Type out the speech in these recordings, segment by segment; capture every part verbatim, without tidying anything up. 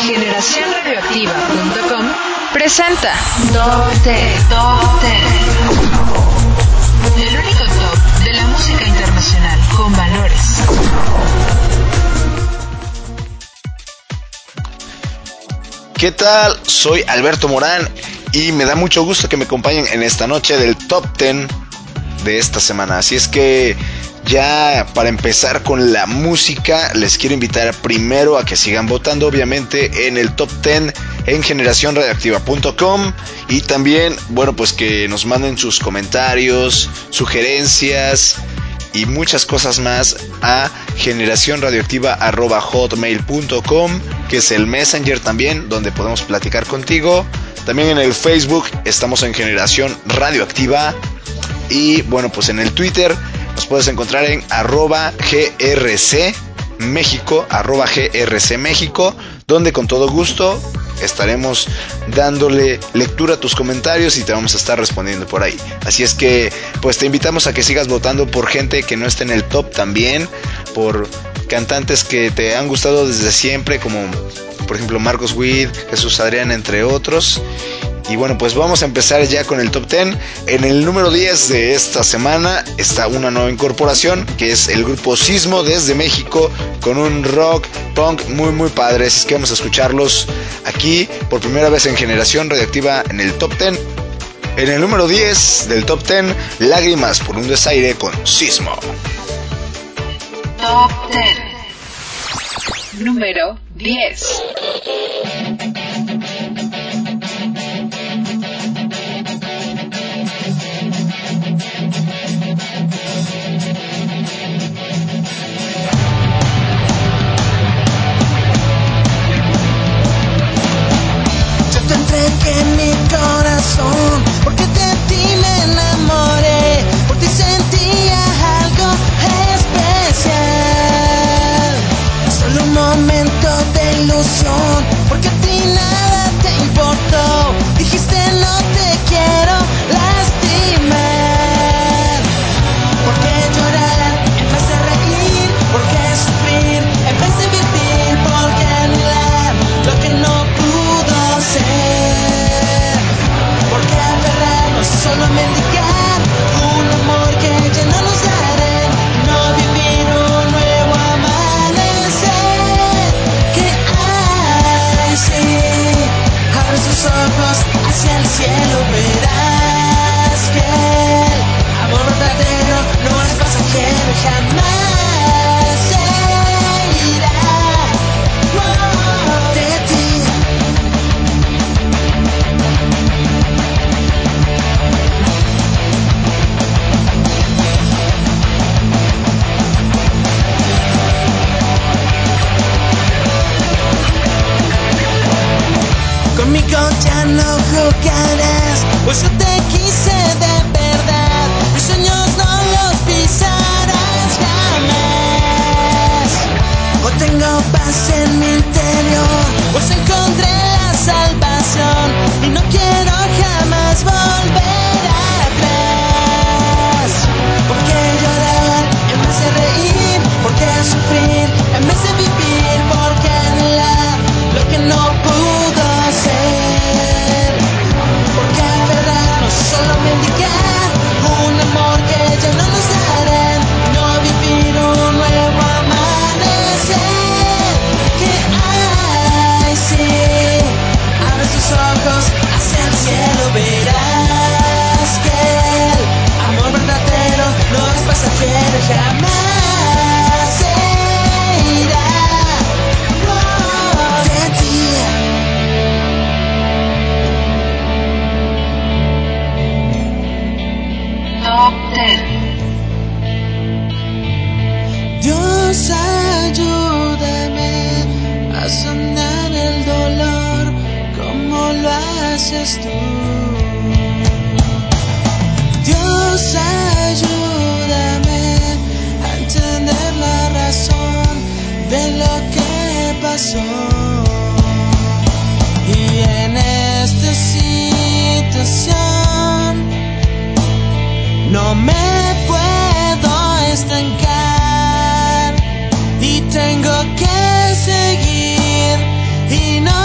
generación radioactiva punto com presenta Top Ten. Top Ten. El único top de la música internacional con valores. ¿Qué tal? Soy Alberto Morán y me da mucho gusto que me acompañen en esta noche del Top Ten de esta semana. Así es que ya para empezar con la música, les quiero invitar primero a que sigan votando, obviamente, en el Top Ten en generación radioactiva punto com, y también, bueno, pues que nos manden sus comentarios, sugerencias y muchas cosas más a generación radioactiva arroba hotmail punto com, que es el Messenger también, donde podemos platicar contigo. También en el Facebook estamos en Generación Radioactiva, y bueno, pues en el Twitter nos puedes encontrar en arroba grc México, arroba grc México, donde con todo gusto estaremos dándole lectura a tus comentarios y te vamos a estar respondiendo por ahí. Así es que pues te invitamos a que sigas votando por gente que no esté en el top también, por cantantes que te han gustado desde siempre, como por ejemplo Marcos Witt, Jesús Adrián, entre otros. Y bueno, pues vamos a empezar ya con el Top Ten. En el número diez de esta semana está una nueva incorporación, que es el grupo Sismo desde México, con un rock punk muy muy padre. Así es que vamos a escucharlos aquí por primera vez en Generación Radioactiva en el Top Ten. En el número diez del Top Ten, Lágrimas por un desaire con Sismo. Top Ten. Número diez. En mi corazón, porque de ti me enamoré, por ti sentía algo especial. Solo un momento de ilusión, porque a ti nada te importó. Dijiste no te quiero lastimar. ¿Por qué llorar en vez de reír? ¿Por qué sufrir en vez de vivir? ¿Por qué anhelar lo que no pudo ser? Solo mendigar un amor que ya no nos dará, no vivir un nuevo amanecer. Que hay, sí, abre sus ojos hacia el cielo, verás que el amor verdadero no es pasajero y jamás se irá. Oh, de ti. Conmigo ya no jugarás, pues yo te quise de verdad. Mis sueños no los pisarás jamás. Hoy tengo paz en mi interior, pues encontré la salvación y no quiero jamás volver atrás. ¿Por qué llorar en vez de reír? ¿Por qué sufrir en vez de vivir? ¿Por qué anhelar lo que no pudo ser? ¿Por qué aferrarnos solo a mendigar un amor que ya no nos darán? No vivir un nuevo amanecer. Que hay, sí, abre tus ojos hacia el cielo, verás que el amor verdadero no es pasajero y jamás se irá. Oh, de ti. Top Ten. Dios, ayúdame a sanar el dolor como lo haces tú. Dios, ayúdame a entender la razón de lo que pasó. Y en esta situación no me puedo estancar y tengo que seguir y no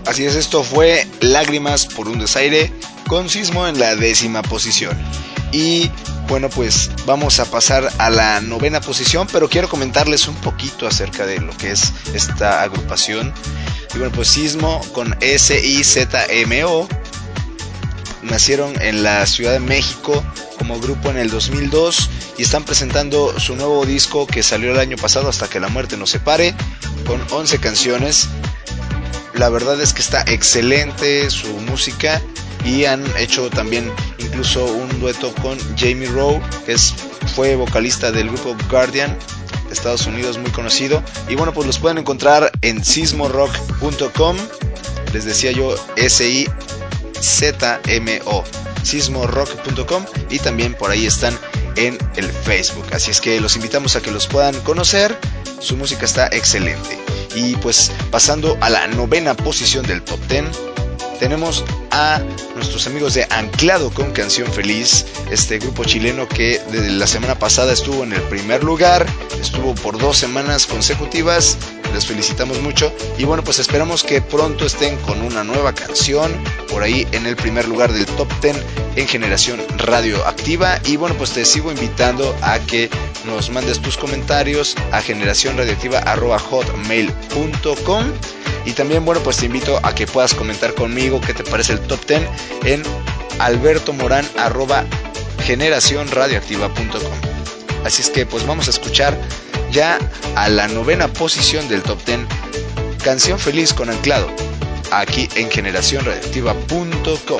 Así es, esto fue Lágrimas por un desaire con Sismo en la décima posición. Y bueno, pues vamos a pasar a la novena posición, pero quiero comentarles un poquito acerca de lo que es esta agrupación. Y bueno, pues Sismo con S I Z M O nacieron en la Ciudad de México como grupo en el dos mil dos y están presentando su nuevo disco que salió el año pasado, Hasta que la muerte nos separe, con once canciones. La verdad es que está excelente su música y han hecho también incluso un dueto con Jamie Rowe, que es, fue vocalista del grupo Guardian de Estados Unidos, muy conocido. Y bueno, pues los pueden encontrar en sismo rock punto com. Les decía yo S I Z M O, sismo rock punto com, y también por ahí están en el Facebook. Así es que los invitamos a que los puedan conocer. Su música está excelente. Y pues pasando a la novena posición del Top diez, tenemos a nuestros amigos de Anclado con Canción Feliz, este grupo chileno que desde la semana pasada estuvo en el primer lugar, estuvo por dos semanas consecutivas. Les felicitamos mucho y bueno, pues esperamos que pronto estén con una nueva canción por ahí en el primer lugar del Top diez en Generación Radioactiva. Y bueno, pues te sigo invitando a que nos mandes tus comentarios a generación radioactiva arroba hotmail punto com. Y también, bueno, pues te invito a que puedas comentar conmigo qué te parece el Top diez en albertomorán arroba generación radioactiva punto com. Así es que pues vamos a escuchar ya a la novena posición del Top diez, Canción Feliz con Anclado, aquí en generación radioactiva punto com.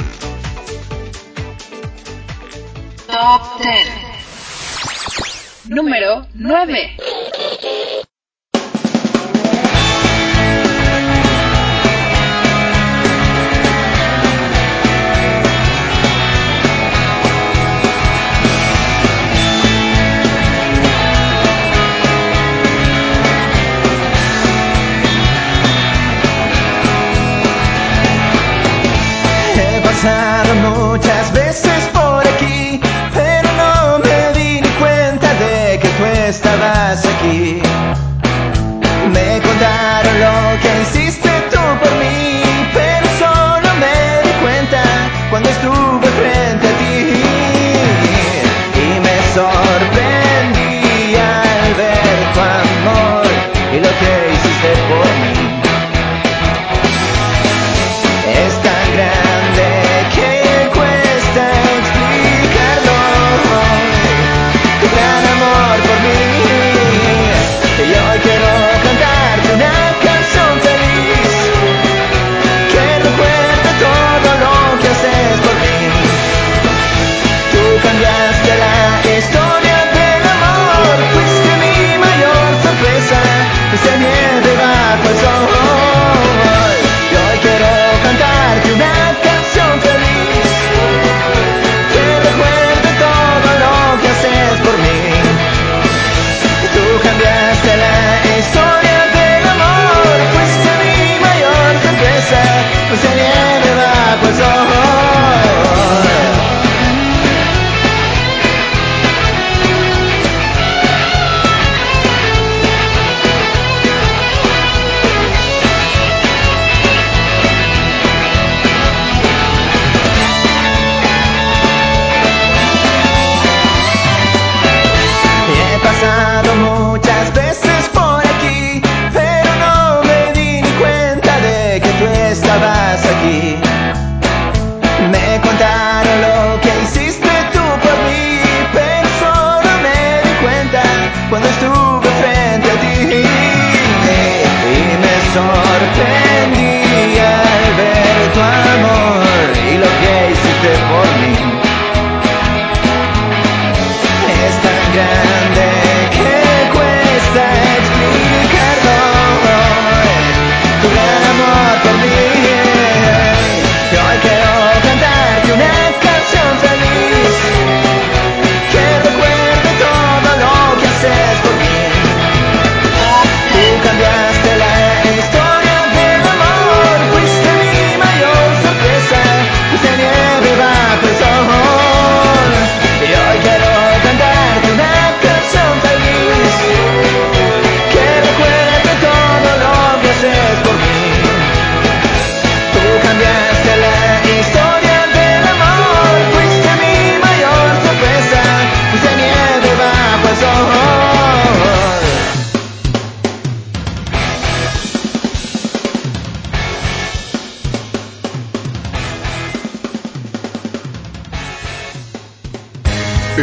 Top diez. Número nueve. He pasado muchas veces por aquí, pero no me di ni cuenta de que tú estabas aquí.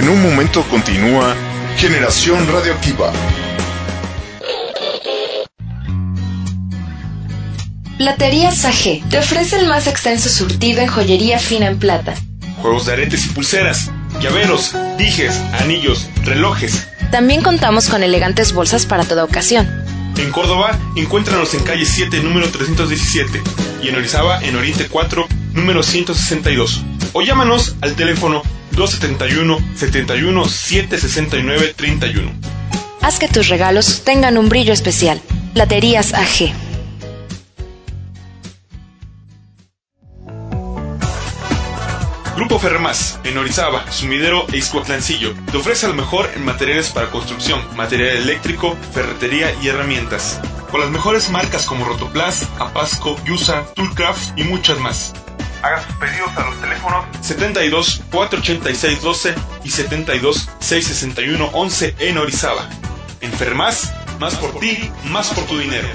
En un momento continúa Generación Radioactiva. Platerías A G te ofrece el más extenso surtido en joyería fina en plata. Juegos de aretes y pulseras, llaveros, dijes, anillos, relojes. También contamos con elegantes bolsas para toda ocasión. En Córdoba, encuéntranos en calle siete, número trescientos diecisiete, y en Orizaba, en Oriente cuatro, número ciento sesenta y dos. O llámanos al teléfono dos setenta y uno, setenta y uno, siete sesenta y nueve, treinta y uno. Haz que tus regalos tengan un brillo especial. Platerías A G. Grupo Ferremás, en Orizaba, Sumidero e Ixcuatlancillo, te ofrece lo mejor en materiales para construcción, material eléctrico, ferretería y herramientas. Con las mejores marcas como Rotoplas, Apasco, Yusa, Toolcraft y muchas más. Haga sus pedidos a los teléfonos setenta y dos, cuatrocientos ochenta y seis, doce y setenta y dos, seiscientos sesenta y uno, once en Orizaba. En Ferremás, más por ti, más por tu dinero.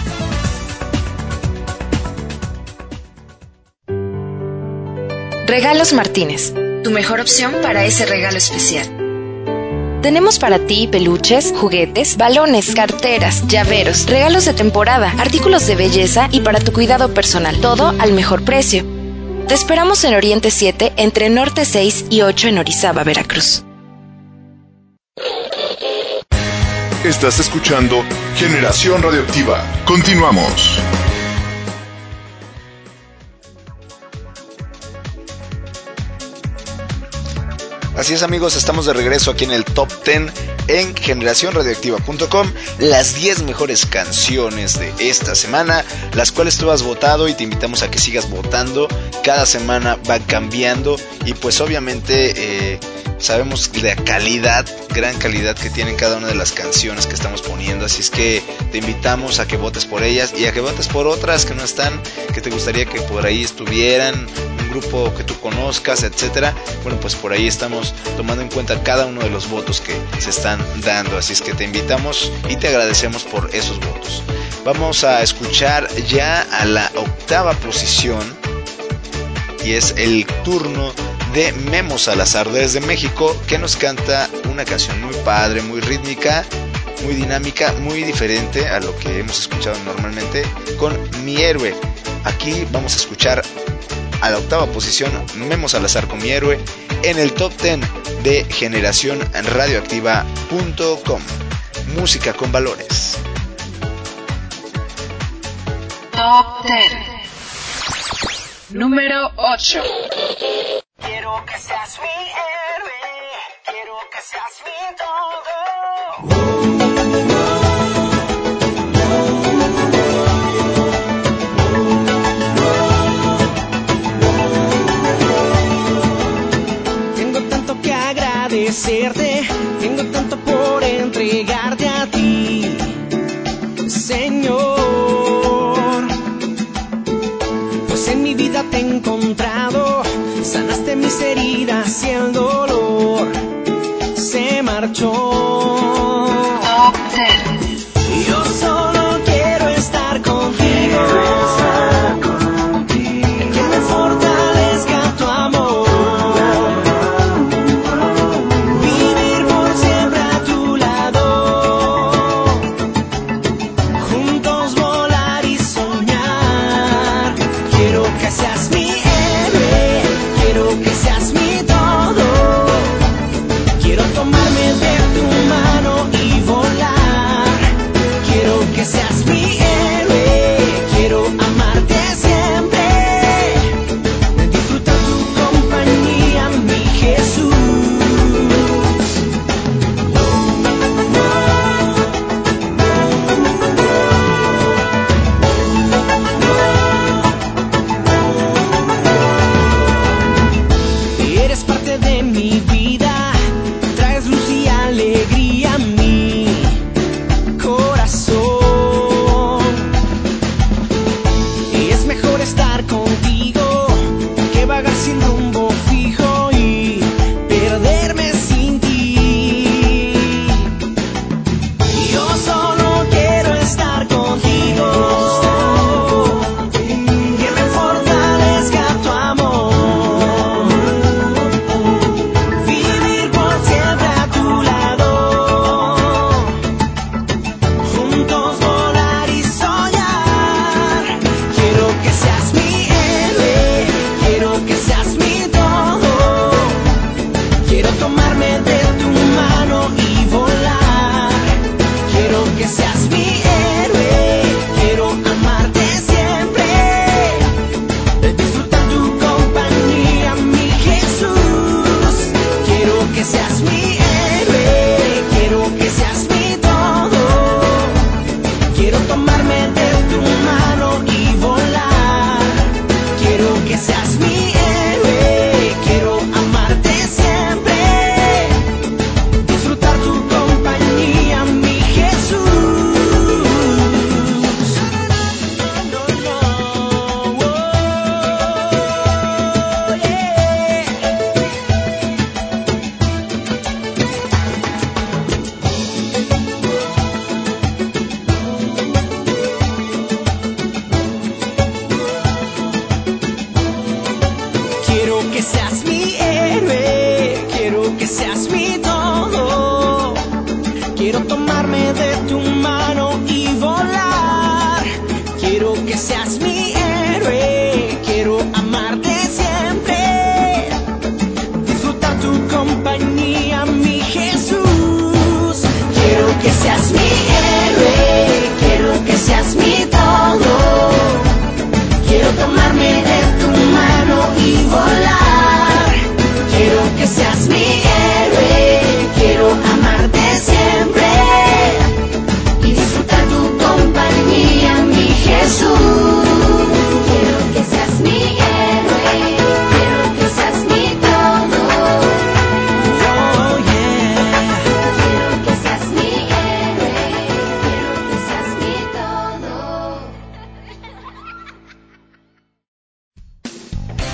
Regalos Martínez, tu mejor opción para ese regalo especial. Tenemos para ti peluches, juguetes, balones, carteras, llaveros, regalos de temporada, artículos de belleza y para tu cuidado personal, todo al mejor precio. Te esperamos en Oriente siete, entre Norte seis y ocho en Orizaba, Veracruz. Estás escuchando Generación Radioactiva. Continuamos. Así es, amigos, estamos de regreso aquí en el Top diez en generación radioactiva punto com, las diez mejores canciones de esta semana, las cuales tú has votado y te invitamos a que sigas votando. Cada semana va cambiando y pues obviamente eh, sabemos la calidad, gran calidad que tienen cada una de las canciones que estamos poniendo, así es que te invitamos a que votes por ellas y a que votes por otras que no están, que te gustaría que por ahí estuvieran, un grupo que tú conozcas, etcétera. Bueno, pues por ahí estamos tomando en cuenta cada uno de los votos que se están dando, así es que te invitamos y te agradecemos por esos votos. Vamos a escuchar ya a la octava posición y es el turno de Memo Salazar desde México, que nos canta una canción muy padre, muy rítmica, muy dinámica, muy diferente a lo que hemos escuchado normalmente, con Mi Héroe. Aquí vamos a escuchar a la octava posición Memo Salazar con Mi Héroe en el Top diez de generación radioactiva punto com. Música con valores. Top diez. Número ocho. Quiero que seas mi héroe, quiero que seas mi todo. Tengo tanto que agradecerte, tengo tanto por entregarte a ti, Señor. Pues en mi vida te he encontrado, sanaste mis heridas y el dolor se marchó. Top diez. Yo solo quiero estar contigo, que me fortalezca tu amor, vivir por siempre a tu lado, juntos volar y soñar. Quiero que seas mi héroe, quiero que seas mi todo, quiero tomarme de tu mano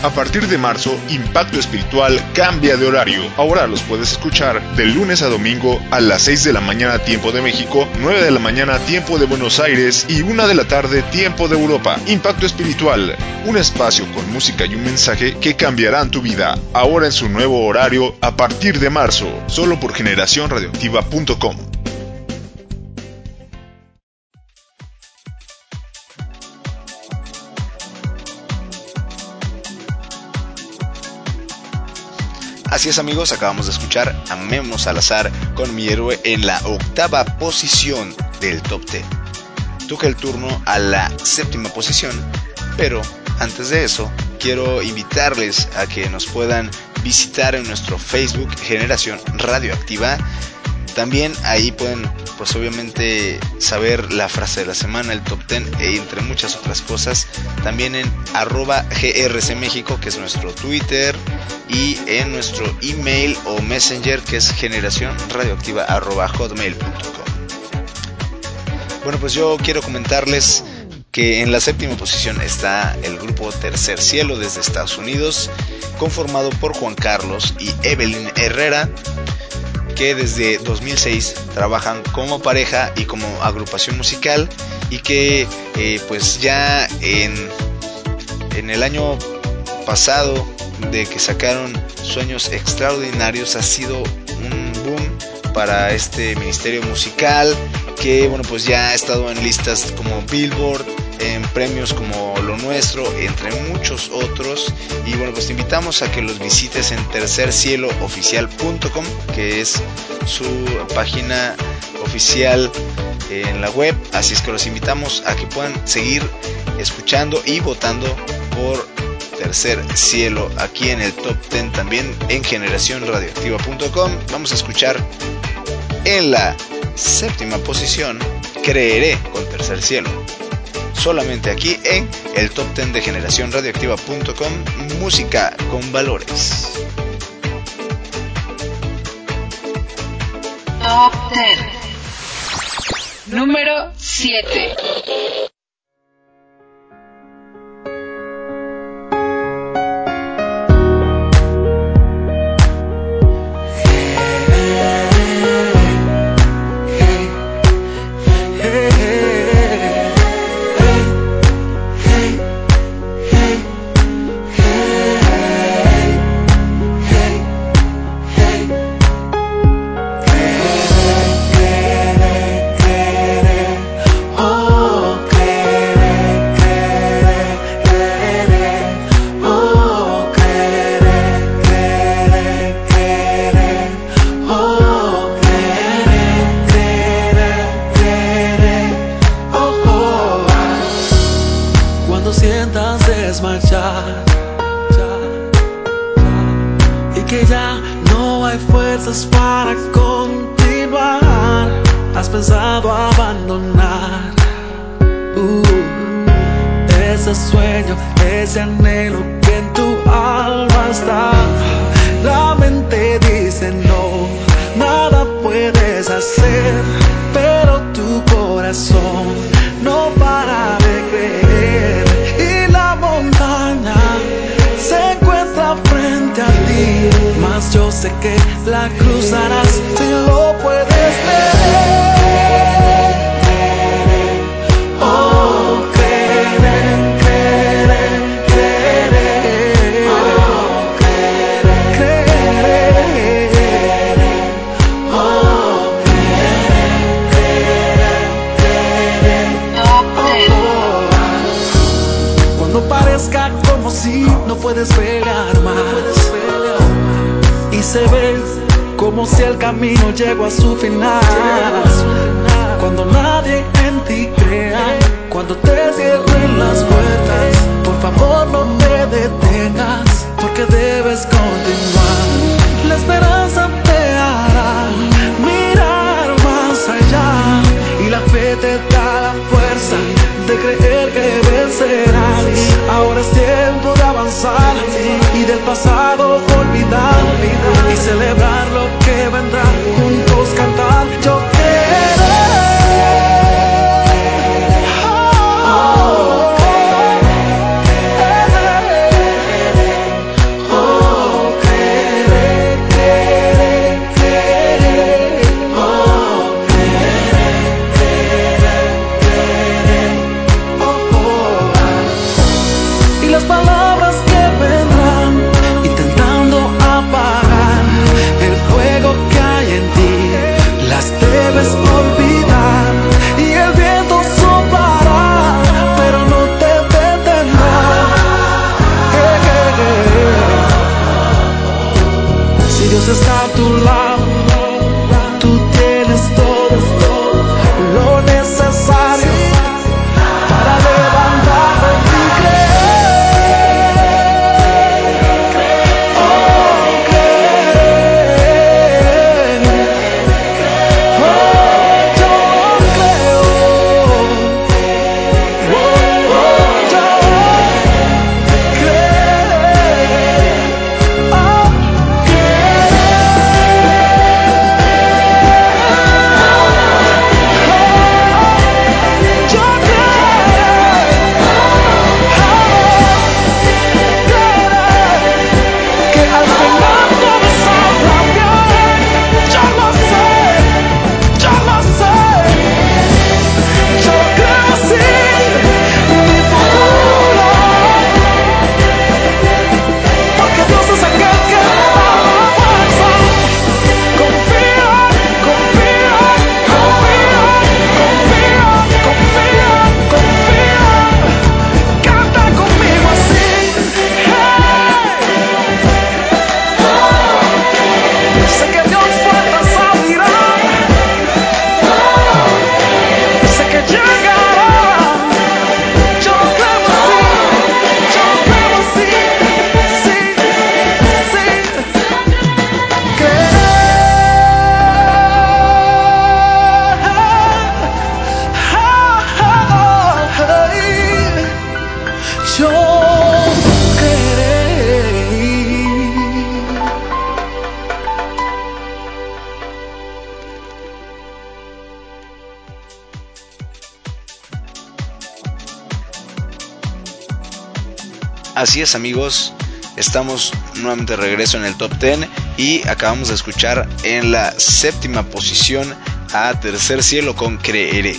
A partir de marzo, Impacto Espiritual cambia de horario. Ahora los puedes escuchar de lunes a domingo a las seis de la mañana tiempo de México, nueve de la mañana tiempo de Buenos Aires y una de la tarde tiempo de Europa. Impacto Espiritual, un espacio con música y un mensaje que cambiarán tu vida. Ahora en su nuevo horario a partir de marzo, solo por generación radioactiva punto com. Así es, amigos, acabamos de escuchar a Memo Salazar con Mi Héroe en la octava posición del Top diez. Toca el turno a la séptima posición, pero antes de eso quiero invitarles a que nos puedan visitar en nuestro Facebook Generación Radioactiva. También ahí pueden, pues obviamente, saber la frase de la semana, el top diez, e entre muchas otras cosas. También en arroba G R C México, que es nuestro Twitter, y en nuestro email o messenger, que es generación radioactiva arroba hotmail punto com. Bueno, pues yo quiero comentarles que en la séptima posición está el grupo Tercer Cielo desde Estados Unidos, conformado por Juan Carlos y Evelyn Herrera, que desde dos mil seis trabajan como pareja y como agrupación musical, y que eh, pues ya en, en el año pasado, de que sacaron Sueños Extraordinarios, ha sido un boom para este ministerio musical, que bueno, pues ya ha estado en listas como Billboard, en premios como Lo Nuestro, entre muchos otros. Y bueno, pues te invitamos a que los visites en tercer cielo oficial punto com, que es su página oficial en la web. Así es que los invitamos a que puedan seguir escuchando y votando por Tercer Cielo aquí en el Top diez, también en generación radioactiva punto com. Vamos a escuchar en la séptima posición Creeré con Tercer Cielo, solamente aquí en el Top diez de generación radioactiva punto com, música con valores. Top diez. Número siete. Llego a su final. Cuando nadie en ti crea, cuando te cierren las puertas, por favor no te detengas, porque debes continuar. La esperanza te hará mirar más allá, y la fe te da la fuerza de creer que vencerás. Ahora es tiempo de avanzar y del pasado olvidar, y celebrar lo que vendrá, juntos cantar. Yo creeré, oh, Así es, amigos, estamos nuevamente de regreso en el Top diez y acabamos de escuchar en la séptima posición a Tercer Cielo con Creeré.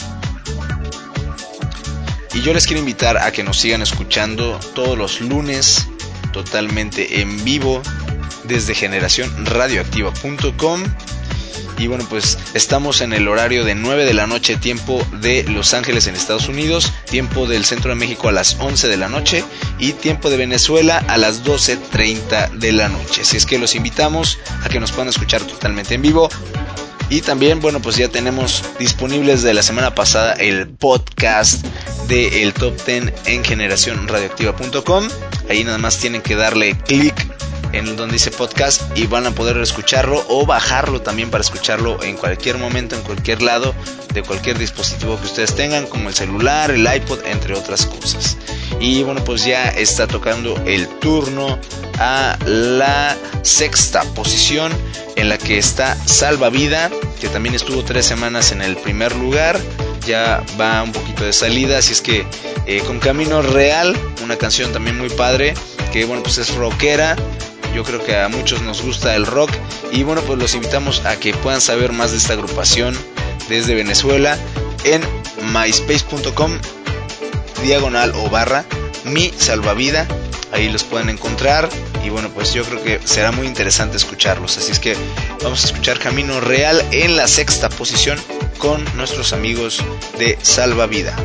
Y yo les quiero invitar a que nos sigan escuchando todos los lunes totalmente en vivo desde generación radioactiva punto com. Y bueno, pues estamos en el horario de nueve de la noche, tiempo de Los Ángeles en Estados Unidos, tiempo del Centro de México a las once de la noche y tiempo de Venezuela a las doce treinta de la noche. Así es que los invitamos a que nos puedan escuchar totalmente en vivo. Y también, bueno, pues ya tenemos disponibles de la semana pasada el podcast de el Top diez en generación radioactiva punto com. Ahí nada más tienen que darle clic en donde dice podcast y van a poder escucharlo o bajarlo también para escucharlo en cualquier momento, en cualquier lado, de cualquier dispositivo que ustedes tengan, como el celular, el iPod, entre otras cosas. Y bueno, pues ya está tocando el turno a la sexta posición, en la que está Salva Vida, que también estuvo tres semanas en el primer lugar. Ya va un poquito de salida, así es que eh, con Camino Real, una canción también muy padre, que bueno, pues es rockera. Yo creo que a muchos nos gusta el rock. Y bueno, pues los invitamos a que puedan saber más de esta agrupación desde Venezuela en myspace punto com diagonal o barra mi salvavida. Ahí los pueden encontrar. Y bueno, pues yo creo que será muy interesante escucharlos. Así es que vamos a escuchar Camino Real en la sexta posición con nuestros amigos de Salvavida.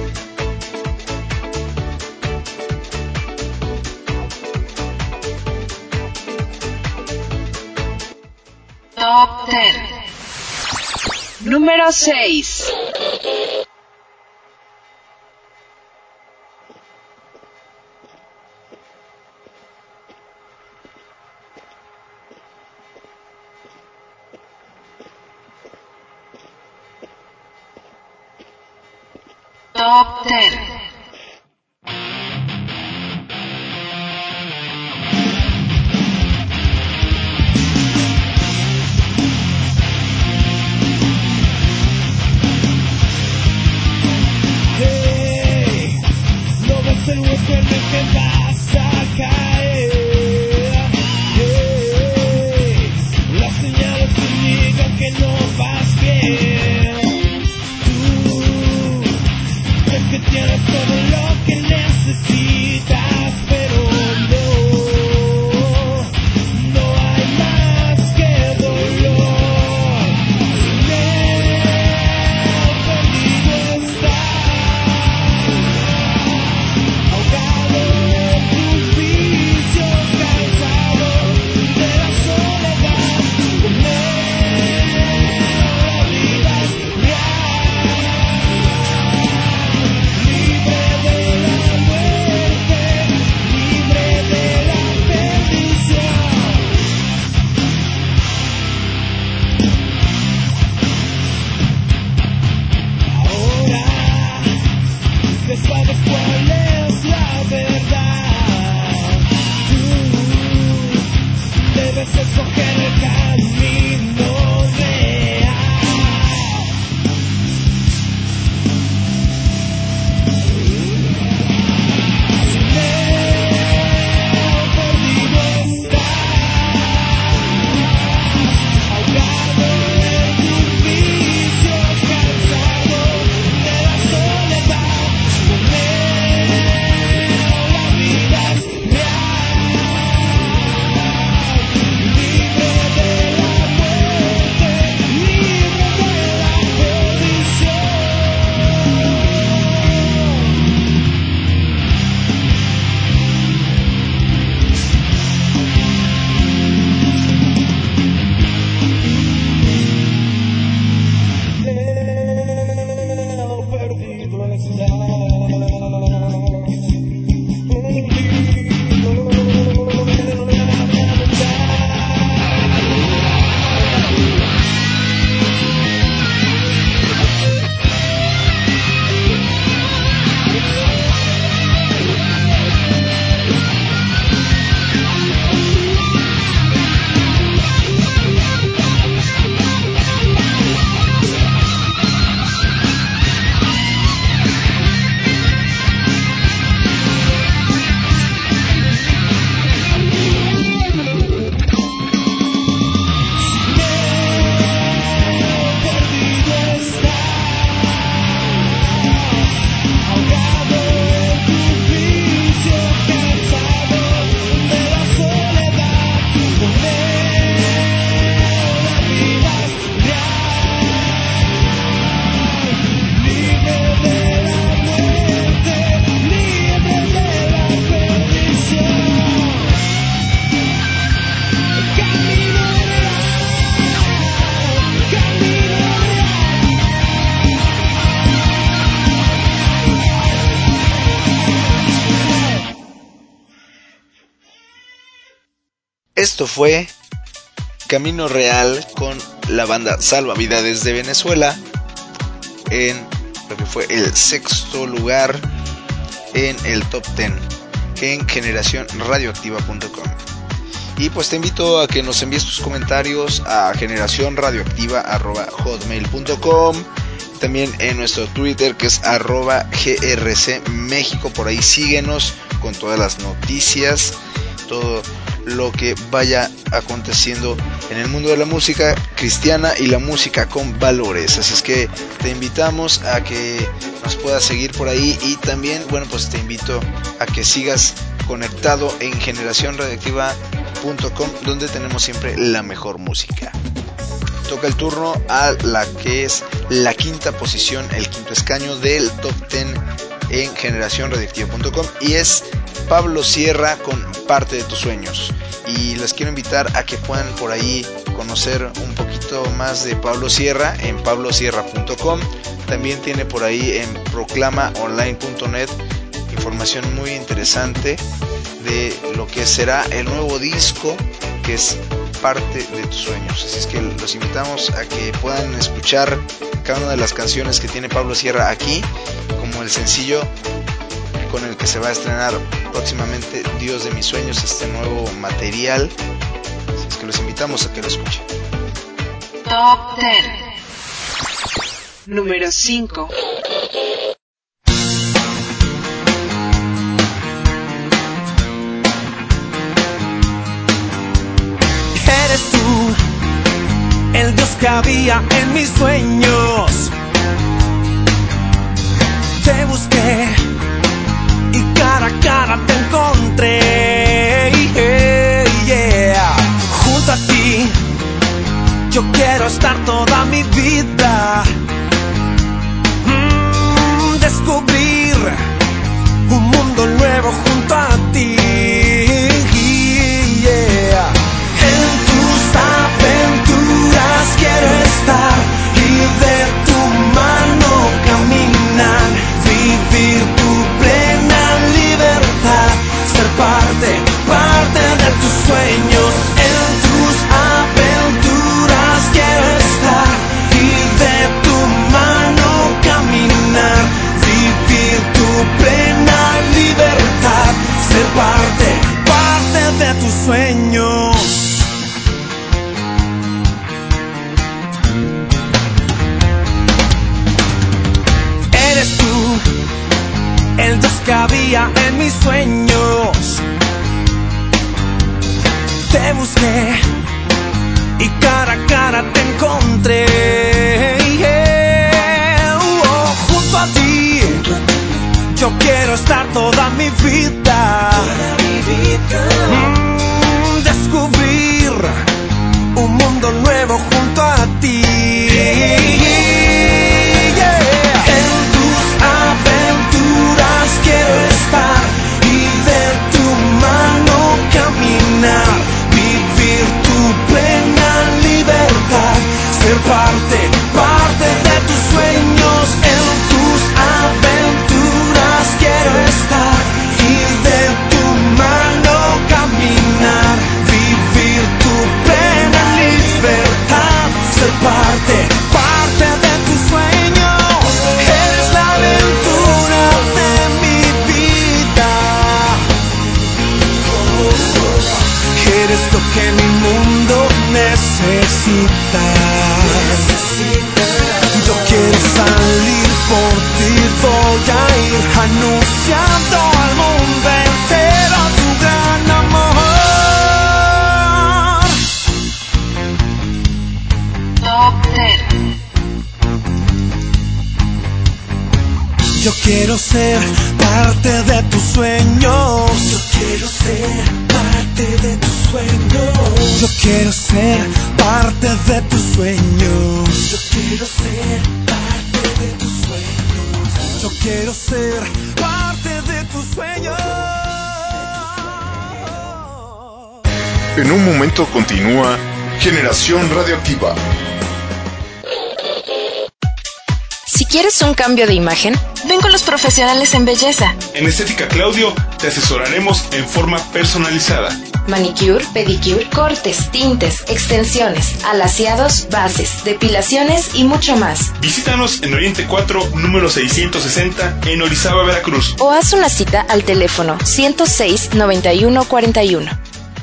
Top diez. Número seis. Top diez. El hueco en el que vas a caer. Hey, las señales indican que no vas bien. Tú crees que tienes todo lo que necesitas, pero no, no hay más que dolor. Neo perdido está. Sabes cuál es la verdad. Tú debes escoger el camino real. Neo perdido estás, ahogado en tus vicios, cansado de la soledad. La vida es Esto fue Camino Real con la banda Salvavidas de Venezuela en lo que fue el sexto lugar en el top diez en generación radioactiva punto com. Y pues te invito a que nos envíes tus comentarios a generación radioactiva arroba hotmail punto com, también en nuestro Twitter, que es arroba grcmexico. Por ahí síguenos con todas las noticias, todo lo que vaya aconteciendo en el mundo de la música cristiana y la música con valores. Así es que te invitamos a que nos puedas seguir por ahí, y también, bueno, pues te invito a que sigas conectado en generación radioactiva punto com, donde tenemos siempre la mejor música. Toca el turno a la que es la quinta posición, el quinto escaño del top diez en generación radioactiva punto com, y es Pablo Sierra con Parte de tus sueños. Y les quiero invitar a que puedan por ahí conocer un poquito más de Pablo Sierra en pablo sierra punto com. También tiene por ahí en proclama online punto net información muy interesante de lo que será el nuevo disco, que es Parte de tus sueños. Así es que los invitamos a que puedan escuchar cada una de las canciones que tiene Pablo Sierra aquí, como el sencillo con el que se va a estrenar próximamente, Dios de mis sueños, este nuevo material. Así es que los invitamos a que lo escuchen. Top diez. Número cinco. Eres tú, el Dios que había en mis sueños. Te busqué y cara a cara te encontré. Yeah, yeah. Junto a ti yo quiero estar toda mi vida. Mm, descubrir un mundo nuevo junto a ti. Yeah. En tus aventuras quiero estar y de tu mano caminar, vivir tu plena libertad, ser parte, parte de tus sueños. En tus aventuras quiero estar y de tu mano caminar, vivir tu plena libertad, ser parte, parte de tus sueños. Eres tú, el Dios que había en mis sueños. Te busqué y cara a cara te encontré. Yeah. Oh, junto a ti yo quiero estar toda mi vida. Mm, descubrir un mundo nuevo junto a ti. Yeah. En tus aventuras quiero estar y de tu mano caminar, vivir tu plena libertad, ser parte, parte de tus sueños. En tus aventuras quiero estar y de tu mano caminar, vivir tu plena libertad, ser parte, parte de tus sueños. Eres la aventura de mi vida. Eres lo que mi mundo necesita. Yo quiero salir por ti, voy a ir anunciando al mundo entero tu gran amor. Top diez. Yo quiero ser parte de tus sueños. Yo quiero ser parte de tus sueños. Yo quiero ser parte de tus sueños. Yo quiero ser parte de tus sueños. Yo quiero ser parte de tus sueños. En un momento continúa Generación Radioactiva. Si quieres un cambio de imagen, ven con los profesionales en belleza. En Estética Claudio te asesoraremos en forma personalizada. Manicure, pedicure, cortes, tintes, extensiones, alaciados, bases, depilaciones y mucho más. Visítanos en Oriente cuatro, número seiscientos sesenta, en Orizaba, Veracruz. O haz una cita al teléfono ciento seis, noventa y uno, cuarenta y uno.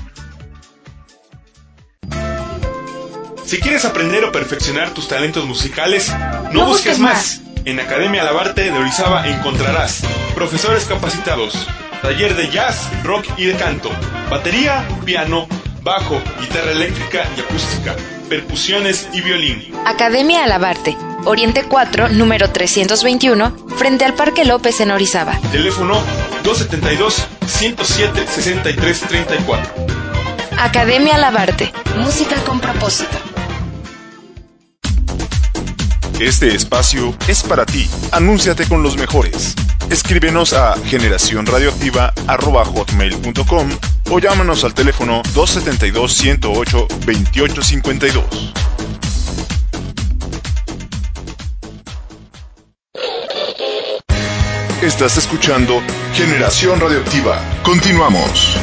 Si quieres aprender o perfeccionar tus talentos musicales, no, no busques busques más. más. En Academia Alabarte de Orizaba encontrarás profesores capacitados, taller de jazz, rock y de canto, batería, piano, bajo, guitarra eléctrica y acústica, percusiones y violín. Academia Alabarte, Oriente cuatro, número trescientos veintiuno, frente al Parque López en Orizaba. Teléfono dos setenta y dos, ciento siete, sesenta y tres treinta y cuatro. Academia Alabarte, música con propósito. Este espacio es para ti. Anúnciate con los mejores. Escríbenos a generación radioactiva arroba hotmail punto com o llámanos al teléfono dos setenta y dos, ciento ocho, veintiocho cincuenta y dos. Estás escuchando Generación Radioactiva. Continuamos.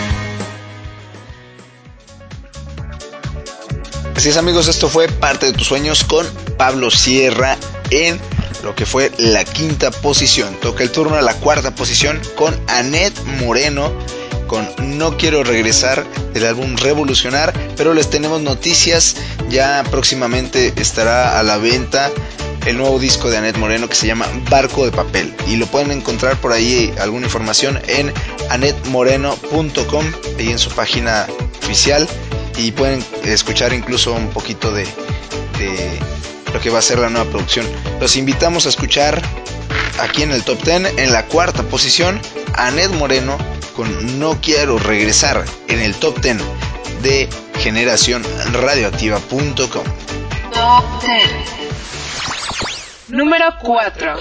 Así es, amigos, esto fue Parte de tus sueños con Pablo Sierra en lo que fue la quinta posición. Toca el turno a la cuarta posición con Anet Moreno con No Quiero Regresar del álbum Revolucionar, pero les tenemos noticias. Ya próximamente estará a la venta el nuevo disco de Anet Moreno que se llama Barco de Papel y lo pueden encontrar por ahí, alguna información en anet moreno punto com, ahí en su página oficial, y pueden escuchar incluso un poquito de, de lo que va a ser la nueva producción. Los invitamos a escuchar aquí en el Top diez, en la cuarta posición, Anet Moreno con No Quiero Regresar en el Top diez de generación radioactiva punto com. Top diez. Número cuatro.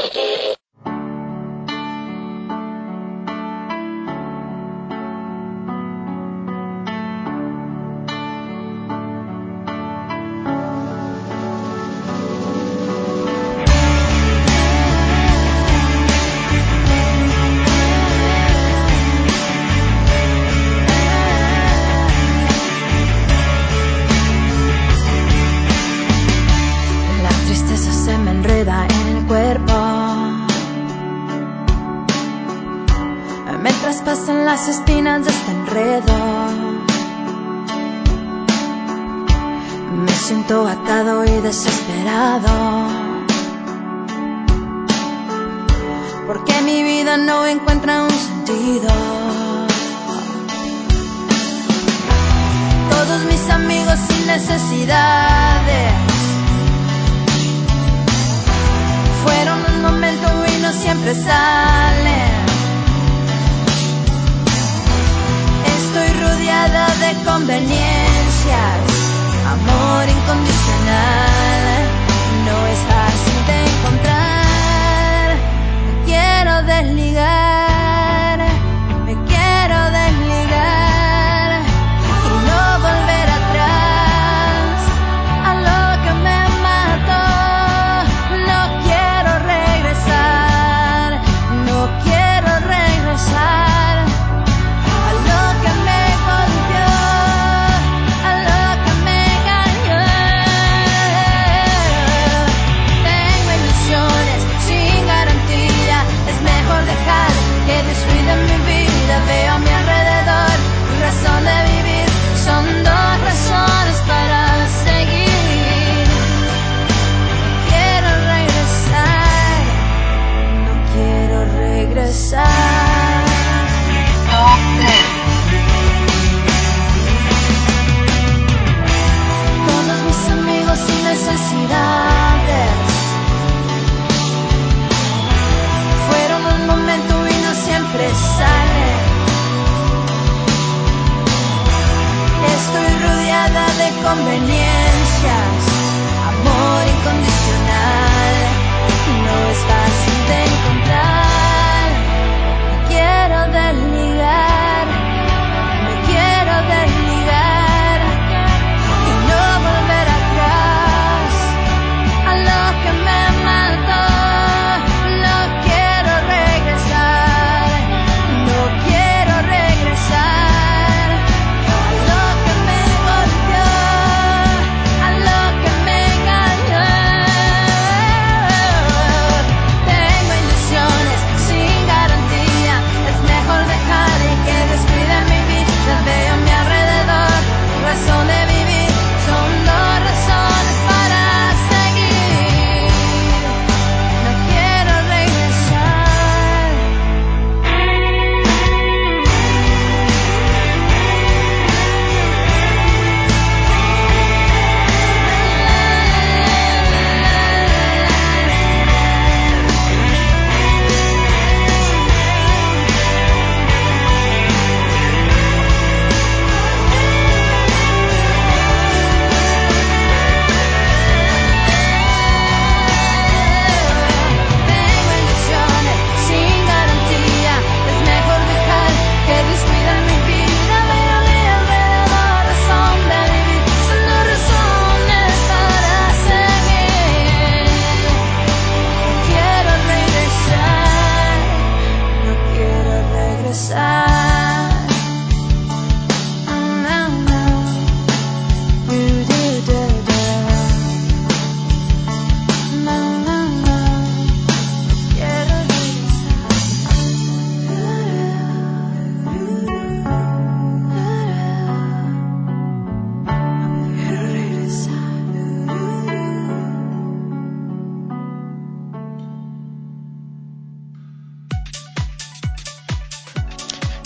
Las espinas de este enredo, me siento atado y desesperado, porque mi vida no encuentra un sentido. Todos mis amigos sin necesidades fueron un momento y no siempre salen. Estoy rodeada de conveniencias, amor incondicional no es fácil de encontrar. Me quiero desligar, me quiero desligar y no volver atrás a lo que me mató. No quiero regresar, no quiero regresar. Veo a mi alrededor, mi razón de vivir, son dos razones para seguir. No quiero regresar, no quiero regresar. Todos mis amigos sin necesidades fueron un momento y no siempre salen. Estoy rodeada de conveniencias, amor incondicional no es fácil de encontrar. Me quiero desligar, me quiero desligar y no volver atrás a lo que me mató.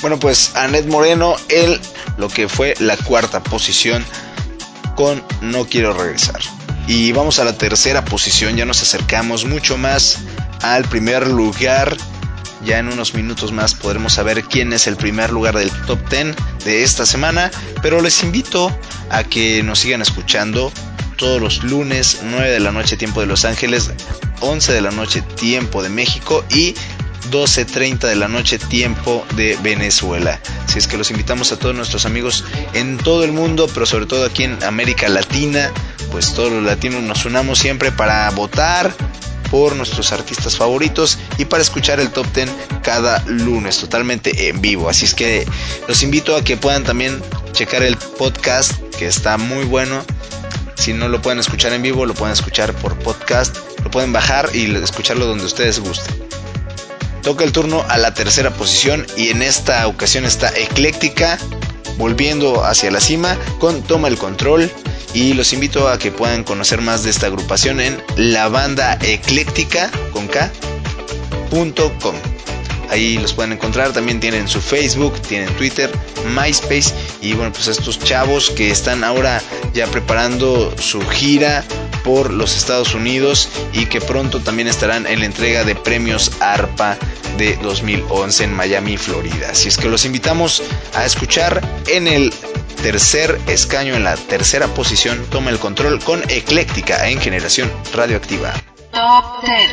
Bueno, pues Anet Moreno, él lo que fue la cuarta posición con No Quiero Regresar. Y vamos a la tercera posición, ya nos acercamos mucho más al primer lugar. Ya en unos minutos más podremos saber quién es el primer lugar del top diez de esta semana, pero les invito a que nos sigan escuchando todos los lunes, nueve de la noche tiempo de Los Ángeles, once de la noche tiempo de México y doce treinta de la noche tiempo de Venezuela. Así es que los invitamos a todos nuestros amigos en todo el mundo, pero sobre todo aquí en América Latina, pues todos los latinos nos unamos siempre para votar por nuestros artistas favoritos y para escuchar el top diez cada lunes totalmente en vivo. Así es que los invito a que puedan también checar el podcast, que está muy bueno. Si no lo pueden escuchar en vivo, lo pueden escuchar por podcast, lo pueden bajar y escucharlo donde ustedes gusten. Toca el turno a la tercera posición y en esta ocasión está Ecléctica, volviendo hacia la cima con Toma el Control. Y los invito a que puedan conocer más de esta agrupación en la banda ecléctica con K punto com. Ahí los pueden encontrar, también tienen su Facebook, tienen Twitter, MySpace. Y bueno, pues estos chavos que están ahora ya preparando su gira por los Estados Unidos y que pronto también estarán en la entrega de premios ARPA de dos mil once en Miami, Florida. Así es que los invitamos a escuchar en el tercer escaño, en la tercera posición, Toma el Control con Ecléctica en Generación Radioactiva. Top diez.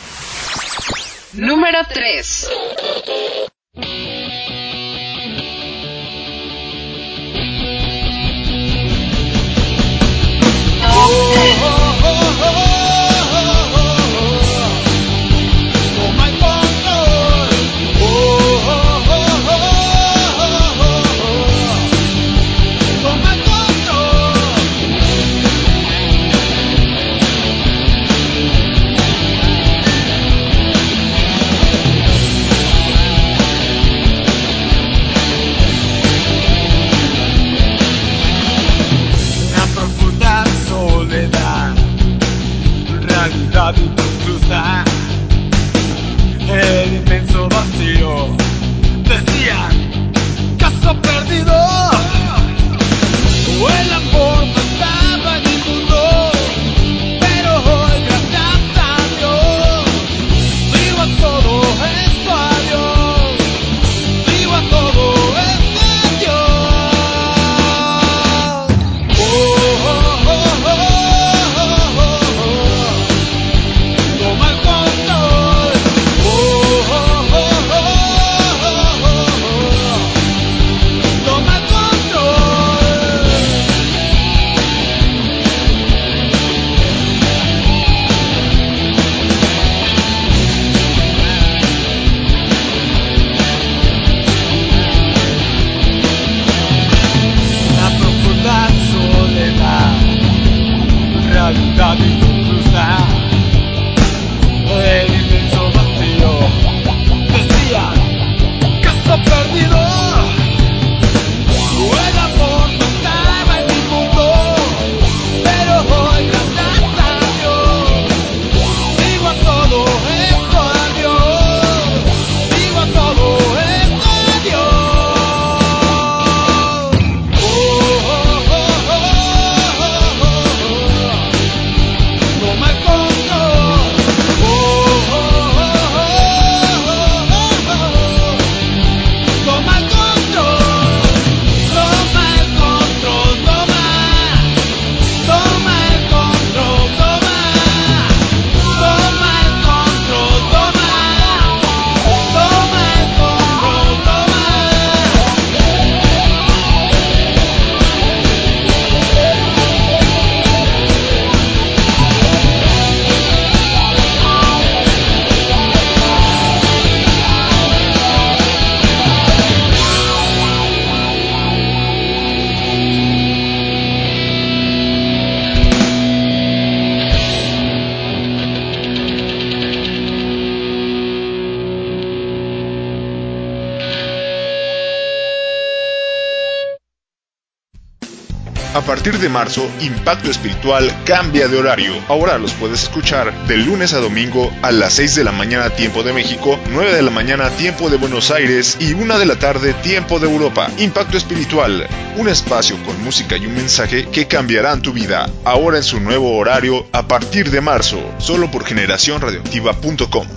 Número tres. Top diez. A partir de marzo, Impacto Espiritual cambia de horario. Ahora los puedes escuchar de lunes a domingo a las seis de la mañana tiempo de México, nueve de la mañana tiempo de Buenos Aires y una de la tarde tiempo de Europa. Impacto Espiritual, un espacio con música y un mensaje que cambiarán tu vida. Ahora en su nuevo horario a partir de marzo, solo por generación radioactiva punto com.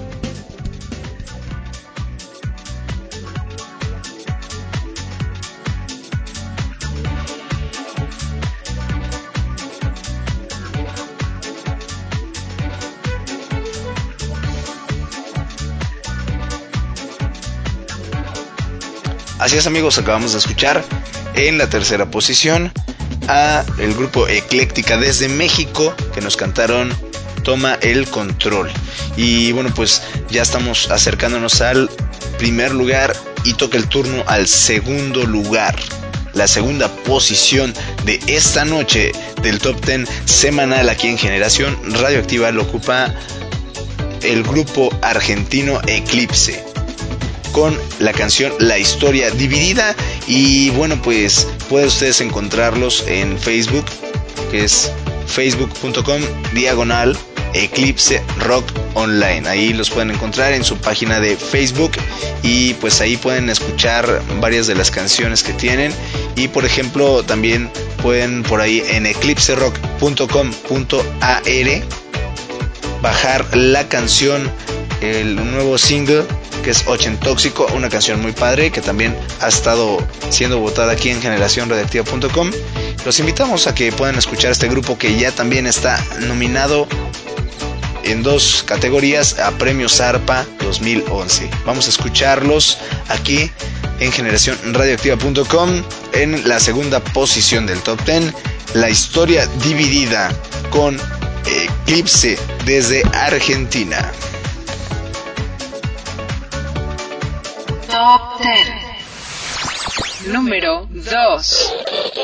Así es, amigos, acabamos de escuchar en la tercera posición a el grupo Ecléctica desde México, que nos cantaron Toma el Control. Y bueno, pues ya estamos acercándonos al primer lugar y toca el turno al segundo lugar. La segunda posición de esta noche del Top diez semanal aquí en Generación Radioactiva lo ocupa el grupo argentino Eclipse, con la canción La Historia Dividida. Y bueno, pues pueden ustedes encontrarlos en Facebook, que es facebook punto com diagonal Eclipse Rock Online. Ahí los pueden encontrar en su página de Facebook y pues ahí pueden escuchar varias de las canciones que tienen. Y por ejemplo también pueden por ahí en eclipse rock punto com punto a r bajar la canción, el nuevo single que es Ochentóxico, una canción muy padre que también ha estado siendo votada aquí en generación radioactiva punto com. Los invitamos a que puedan escuchar este grupo que ya también está nominado en dos categorías a Premio Zarpa dos mil once. Vamos a escucharlos aquí en generación radioactiva punto com en la segunda posición del Top diez, La Historia Dividida con Eclipse desde Argentina. Top diez. Número dos.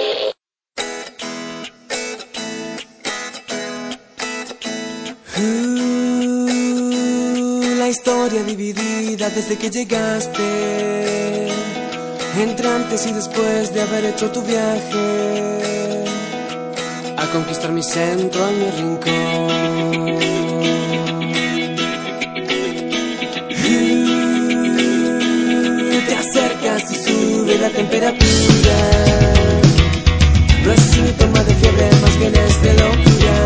Uh, la historia dividida desde que llegaste, entre antes y después de haber hecho tu viaje a conquistar mi centro y mi rincón. Acercas y sube la temperatura. No es síntoma de fiebre, más bien es de locura.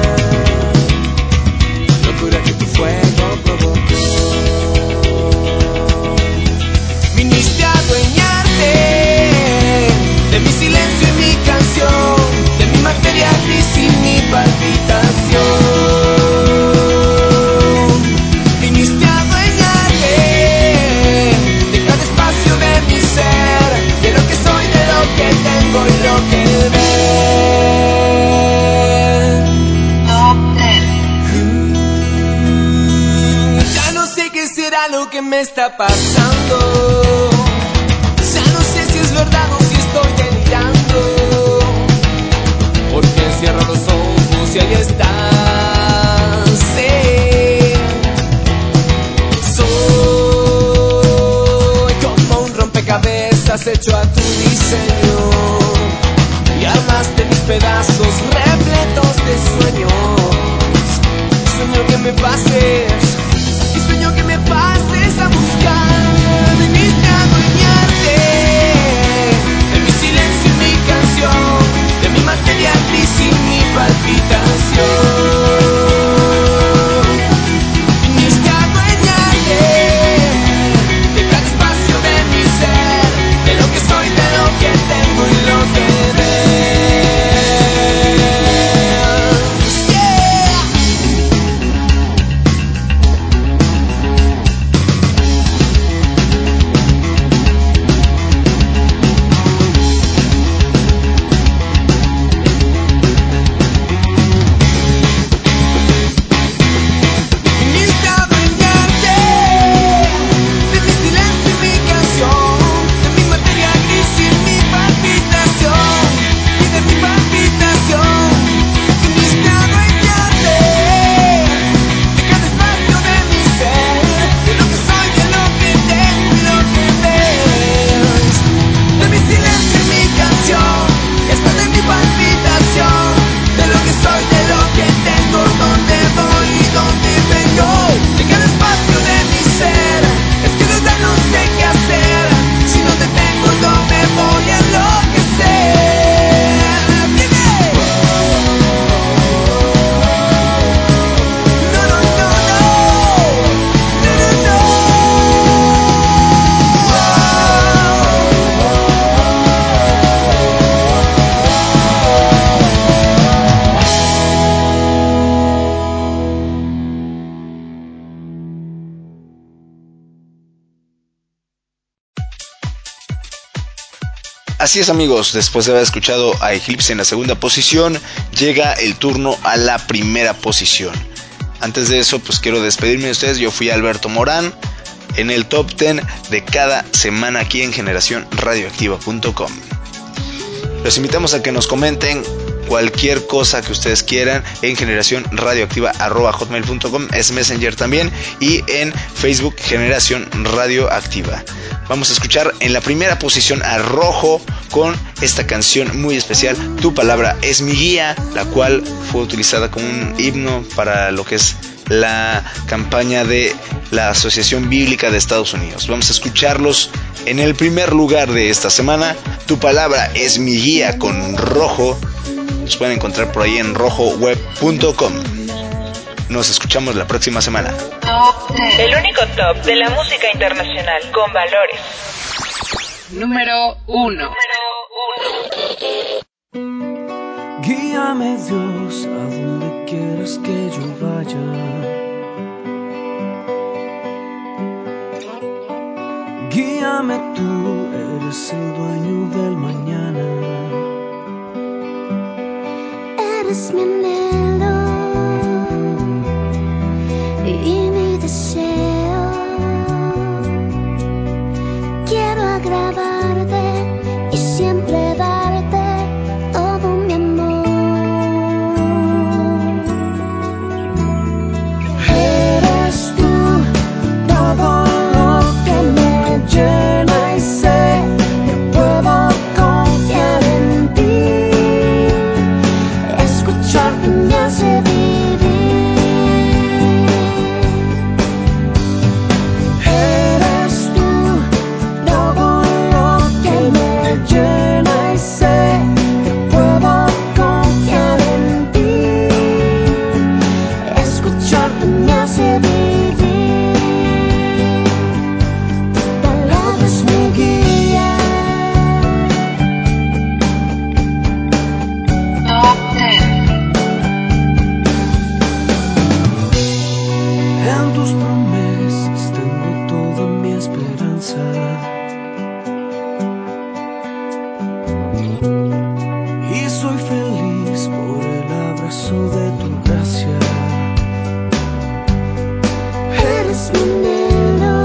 Locura que tu fuego provocó. Viniste a adueñarte de mi silencio y mi canción, de mi materia gris y mi palpitación. Viniste a de lo que soy, de lo que tengo y lo que ven. Top diez. Ya no sé qué será lo que me está pasando. Ya no sé si es verdad o si estoy delirando. Porque cierro los ojos y ahí estás. Sí. Soy como un rompecabezas hecho a tu diseño y armaste mis pedazos repletos de sueños. Sueño que me pases y sueño que me pases a buscar. Viniste a adueñarte de mi silencio y mi canción, de mi materia gris y mi palpitación. Viniste a adueñarte de cada espacio de mi ser, de lo que soy, de lo que tengo y lo que ves. Yeah. Así es, amigos, después de haber escuchado a Eclipse en la segunda posición, llega el turno a la primera posición. Antes de eso, pues quiero despedirme de ustedes. Yo fui Alberto Morán en el top diez de cada semana aquí en generación radioactiva punto com. Los invitamos a que nos comenten cualquier cosa que ustedes quieran en generación radioactiva arroba hotmail punto com, es Messenger también, y en Facebook Generación Radioactiva. Vamos a escuchar en la primera posición a Rojo con esta canción muy especial, Tu Palabra es mi guía, la cual fue utilizada como un himno para lo que es la campaña de la Asociación Bíblica de Estados Unidos. Vamos a escucharlos en el primer lugar de esta semana. Tu Palabra es mi guía con Rojo. Los pueden encontrar por ahí en rojo web punto com. Nos escuchamos la próxima semana. El único top de la música internacional con valores. Número uno. Guíame, Dios, a donde quieras que yo vaya. Guíame, tú eres el dueño del mañana. Eres mi anhelo y mi deseo. Quiero agradarte y siempre darte todo mi amor. Eres tú todo lo que me llena y sé que puedo confiar en ti. Escucharte me hace vivir. Eres tú todo lo que me llena y sé que puedo confiar en ti. Escucharte me hace vivir. Tu palabra es mi guía. Top diez. En tus promesas tengo toda mi esperanza. Y soy feliz por el abrazo de tu gracia. Eres mi anhelo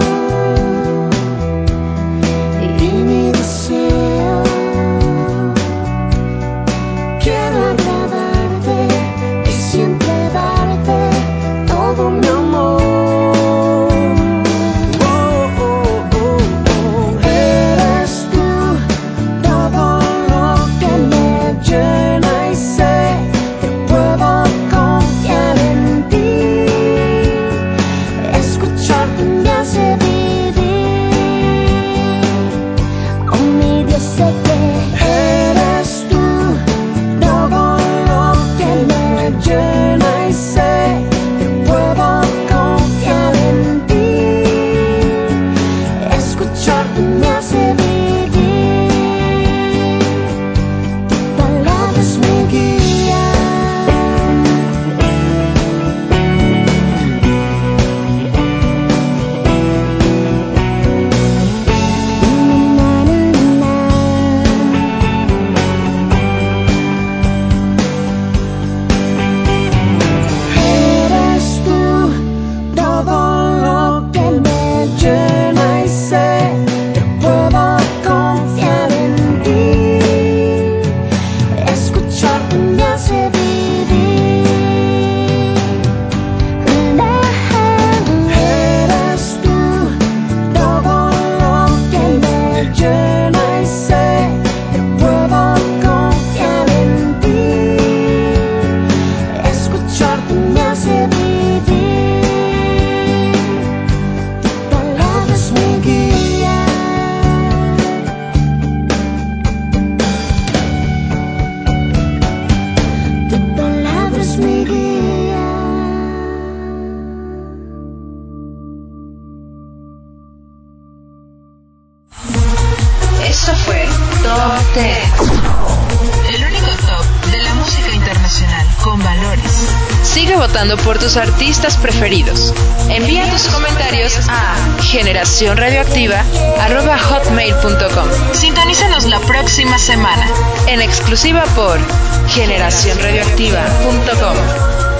y mi deseo. Quiero agradarte y siempre darte todo mi amor. Oh, oh, oh, oh. Eres tú todo lo que me llena y sé que puedo confiar en ti. Escucharte me hace vivir. Oh, mi Dios, sé que eres tú todo lo que me llena y sé que puedo confiar en ti. Escucharte me hace vivir. Tu palabra es mi guía. Na, na, na. Eres tú todo lo que me llena y sé que puedo confiar en ti. Escucharte me hace vivir. Eres tú todo lo que me llena y sé que puedo confiar en ti. Escucharte me hace vivir. Tu palabra es mi guía. Tu palabra es mi guía. Eso fue Top diez. El único top de la música internacional con valores. Sigue votando por tus artistas preferidos. Envía tus comentarios a generación radioactiva arroba hotmail punto com. Sintonízanos la próxima próxima semana. En exclusiva por generación radioactiva punto com.